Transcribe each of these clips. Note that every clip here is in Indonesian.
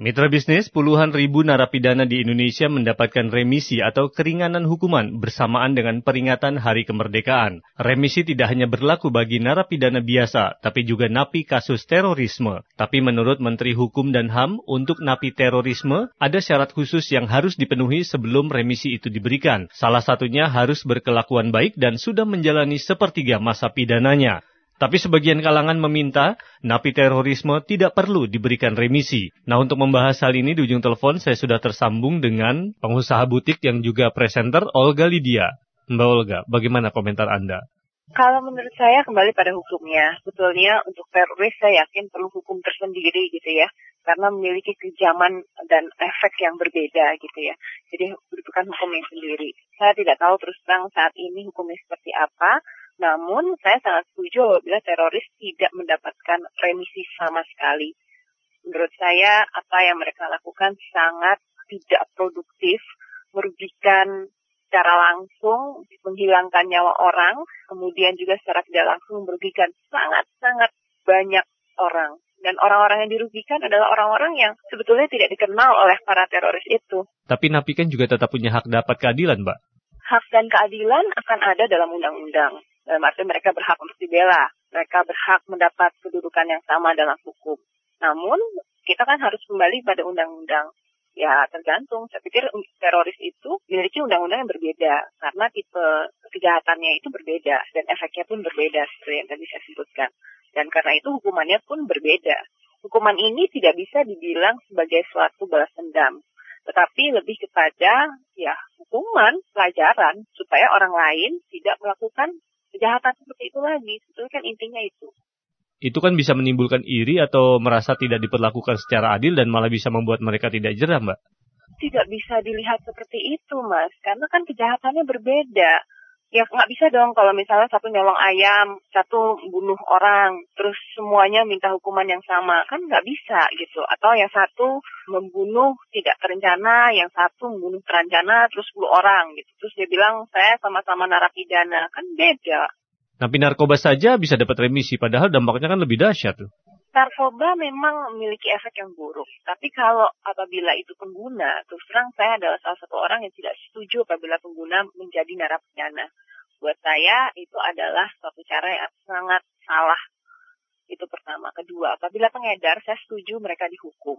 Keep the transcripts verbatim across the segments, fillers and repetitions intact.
Mitra bisnis, puluhan ribu narapidana di Indonesia mendapatkan remisi atau keringanan hukuman bersamaan dengan peringatan Hari Kemerdekaan. Remisi tidak hanya berlaku bagi narapidana biasa, tapi juga napi kasus terorisme. Tapi menurut Menteri Hukum dan H A M, untuk napi terorisme, ada syarat khusus yang harus dipenuhi sebelum remisi itu diberikan. Salah satunya harus berkelakuan baik dan sudah menjalani sepertiga masa pidananya. Tapi sebagian kalangan meminta napi terorisme tidak perlu diberikan remisi. Nah, untuk membahas hal ini di ujung telepon saya sudah tersambung dengan pengusaha butik yang juga presenter Olga Lydia. Mbak Olga, bagaimana komentar Anda? Kalau menurut saya kembali pada hukumnya. Sebetulnya untuk teroris saya yakin perlu hukum tersendiri gitu ya. Karena memiliki kejaman dan efek yang berbeda gitu ya. Jadi butuhkan hukumnya sendiri. Saya tidak tahu terus terang saat ini hukumnya seperti apa. Namun saya sangat setuju apabila teroris tidak mendapatkan remisi sama sekali. Menurut saya apa yang mereka lakukan sangat tidak produktif, merugikan secara langsung, menghilangkan nyawa orang, kemudian juga secara tidak langsung merugikan sangat-sangat banyak orang. Dan orang-orang yang dirugikan adalah orang-orang yang sebetulnya tidak dikenal oleh para teroris itu. Tapi napi kan juga tetap punya hak dapat keadilan, Mbak. Hak dan keadilan akan ada dalam undang-undang. Dalam arti mereka berhak untuk dibela. Mereka berhak mendapat kedudukan yang sama dalam hukum. Namun, kita kan harus kembali pada undang-undang. Ya, tergantung. Saya pikir teroris itu memiliki undang-undang yang berbeda. Karena tipe kejahatannya itu berbeda. Dan efeknya pun berbeda, seperti yang tadi saya sebutkan. Dan karena itu hukumannya pun berbeda. Hukuman ini tidak bisa dibilang sebagai suatu balas dendam. Tetapi lebih kepada ya hukuman, pelajaran, supaya orang lain tidak melakukan kejahatan seperti itu lagi. Itu kan intinya itu. Itu kan bisa menimbulkan iri atau merasa tidak diperlakukan secara adil dan malah bisa membuat mereka tidak jerah, Mbak? Tidak bisa dilihat seperti itu, Mas. Karena kan kejahatannya berbeda. Ya nggak bisa dong kalau misalnya satu nyolong ayam, satu bunuh orang, terus semuanya minta hukuman yang sama. Kan nggak bisa gitu. Atau yang satu membunuh tidak terencana, yang satu membunuh terencana, terus sepuluh orang gitu. Terus dia bilang, saya sama-sama narapidana. Kan beda. Napi narkoba saja bisa dapat remisi, padahal dampaknya kan lebih dahsyat tuh. Narkoba memang memiliki efek yang buruk. Tapi kalau apabila itu pengguna, terus terang saya adalah salah satu orang yang tidak setuju apabila pengguna menjadi narapidana. Buat saya itu adalah suatu cara yang sangat salah. Itu pertama. Kedua, apabila pengedar, saya setuju mereka dihukum.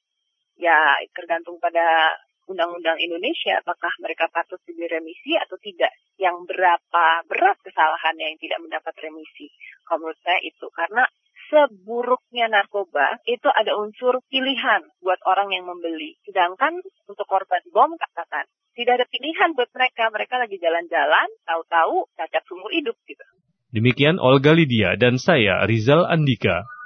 Ya, tergantung pada Undang-Undang Indonesia, apakah mereka patut diberi remisi atau tidak. Yang berapa berat kesalahannya yang tidak mendapat remisi. Kalau menurut saya itu, karena seburuknya narkoba, itu ada unsur pilihan buat orang yang membeli. Sedangkan untuk korban bom, katakan, tidak ada pilihan buat mereka. Mereka lagi jalan-jalan, tahu-tahu cacat seumur hidup gitu. Demikian Olga Lydia dan saya, Rizal Andika.